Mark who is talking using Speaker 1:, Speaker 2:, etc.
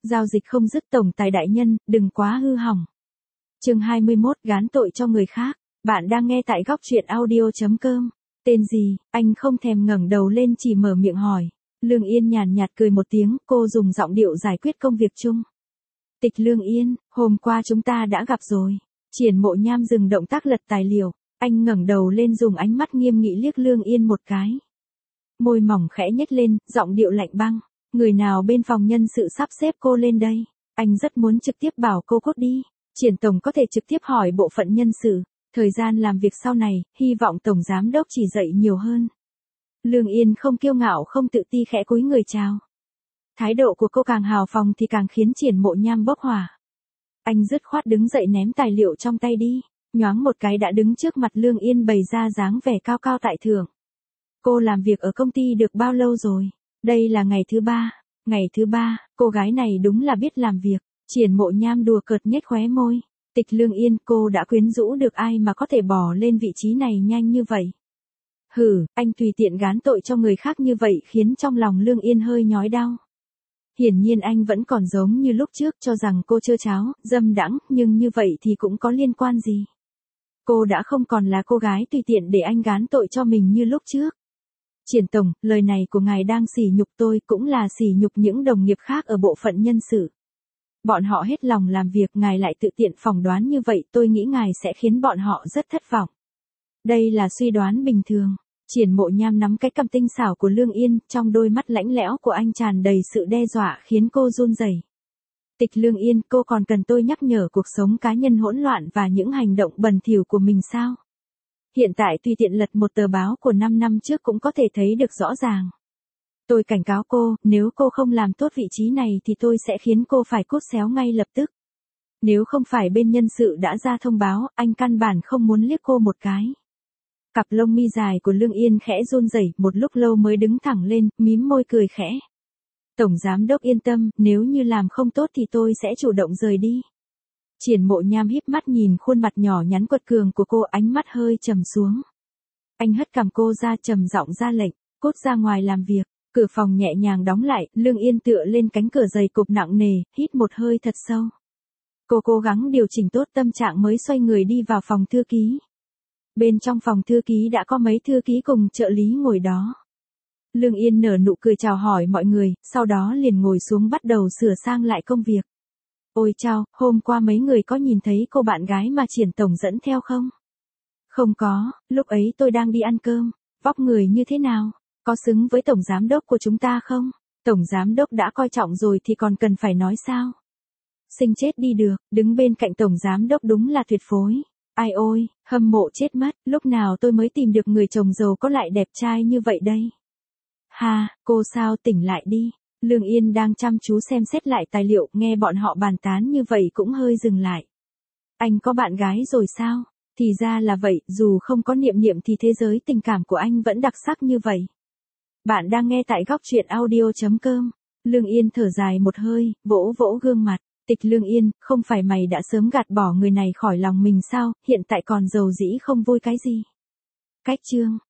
Speaker 1: Giao dịch không dứt tổng tài đại nhân, đừng quá hư hỏng. Chương 21 gán tội cho người khác. Bạn đang nghe tại góc truyện audio.com. Tên gì? Anh không thèm ngẩng đầu lên chỉ mở miệng hỏi. Lương Yên nhàn nhạt cười một tiếng, cô dùng giọng điệu giải quyết công việc chung. Tịch Lương Yên, hôm qua chúng ta đã gặp rồi. Triển Mộ Nham dừng động tác lật tài liệu, anh ngẩng đầu lên dùng ánh mắt nghiêm nghị liếc Lương Yên một cái. Môi mỏng khẽ nhếch lên, giọng điệu lạnh băng. Người nào bên phòng nhân sự sắp xếp cô lên đây? Anh rất muốn trực tiếp bảo cô cốt đi. Triển tổng có thể trực tiếp hỏi bộ phận nhân sự, thời gian làm việc sau này, hy vọng tổng giám đốc chỉ dạy nhiều hơn. Lương Yên không kiêu ngạo không tự ti khẽ cúi người chào. Thái độ của cô càng hào phóng thì càng khiến Triển Mộ Nham bốc hỏa. Anh dứt khoát đứng dậy ném tài liệu trong tay đi, nhoáng một cái đã đứng trước mặt Lương Yên bày ra dáng vẻ cao cao tại thượng. Cô làm việc ở công ty được bao lâu rồi? Đây là ngày thứ 3. Ngày thứ 3, cô gái này đúng là biết làm việc. Triển Mộ Nham đùa cợt nhếch khóe môi. Tịch Lương Yên, cô đã quyến rũ được ai mà có thể bỏ lên vị trí này nhanh như vậy? Hừ, anh tùy tiện gán tội cho người khác như vậy khiến trong lòng Lương Yên hơi nhói đau. Hiển nhiên anh vẫn còn giống như lúc trước cho rằng cô trơ tráo, dâm đãng, nhưng như vậy thì cũng có liên quan gì? Cô đã không còn là cô gái tùy tiện để anh gán tội cho mình như lúc trước. Triển tổng, lời này của ngài đang sỉ nhục tôi cũng là sỉ nhục những đồng nghiệp khác ở bộ phận nhân sự. Bọn họ hết lòng làm việc ngài lại tự tiện phỏng đoán như vậy tôi nghĩ ngài sẽ khiến bọn họ rất thất vọng. Đây là suy đoán bình thường. Triển Mộ Nham nắm cái cằm tinh xảo của Lương Yên, trong đôi mắt lãnh lẽo của anh tràn đầy sự đe dọa khiến cô run rẩy. Tịch Lương Yên, cô còn cần tôi nhắc nhở cuộc sống cá nhân hỗn loạn và những hành động bẩn thỉu của mình sao? Hiện tại tùy tiện lật một tờ báo của 5 năm trước cũng có thể thấy được rõ ràng. Tôi cảnh cáo cô, nếu cô không làm tốt vị trí này thì tôi sẽ khiến cô phải cút xéo ngay lập tức. Nếu không phải bên nhân sự đã ra thông báo, anh căn bản không muốn liếc cô một cái. Cặp lông mi dài của Lương Yên khẽ run rẩy, một lúc lâu mới đứng thẳng lên, mím môi cười khẽ. Tổng giám đốc yên tâm, nếu như làm không tốt thì tôi sẽ chủ động rời đi. Triển Mộ Nham híp mắt nhìn khuôn mặt nhỏ nhắn quật cường của cô, ánh mắt hơi trầm xuống. Anh hất cằm cô ra trầm giọng ra lệnh, cút ra ngoài làm việc. Cửa phòng nhẹ nhàng đóng lại, Lương Yên tựa lên cánh cửa dày cộp nặng nề, hít một hơi thật sâu. Cô cố gắng điều chỉnh tốt tâm trạng mới xoay người đi vào phòng thư ký. Bên trong phòng thư ký đã có mấy thư ký cùng trợ lý ngồi đó. Lương Yên nở nụ cười chào hỏi mọi người, sau đó liền ngồi xuống bắt đầu sửa sang lại công việc. Ôi chao, hôm qua mấy người có nhìn thấy cô bạn gái mà Triển tổng dẫn theo không? Không có, lúc ấy tôi đang đi ăn cơm. Vóc người như thế nào? Có xứng với tổng giám đốc của chúng ta không? Tổng giám đốc đã coi trọng rồi thì còn cần phải nói sao? Sinh chết đi được, đứng bên cạnh tổng giám đốc đúng là tuyệt phối. Ai ôi, hâm mộ chết mất, lúc nào tôi mới tìm được người chồng giàu có lại đẹp trai như vậy đây? Ha, cô sao tỉnh lại đi. Lương Yên đang chăm chú xem xét lại tài liệu, nghe bọn họ bàn tán như vậy cũng hơi dừng lại. Anh có bạn gái rồi sao? Thì ra là vậy, dù không có Niệm Niệm thì thế giới tình cảm của anh vẫn đặc sắc như vậy. Bạn đang nghe tại góc truyện audio.com. Lương Yên thở dài một hơi, vỗ vỗ gương mặt. Tịch Lương Yên, không phải mày đã sớm gạt bỏ người này khỏi lòng mình sao, hiện tại còn giàu dĩ không vui cái gì? Cách chương.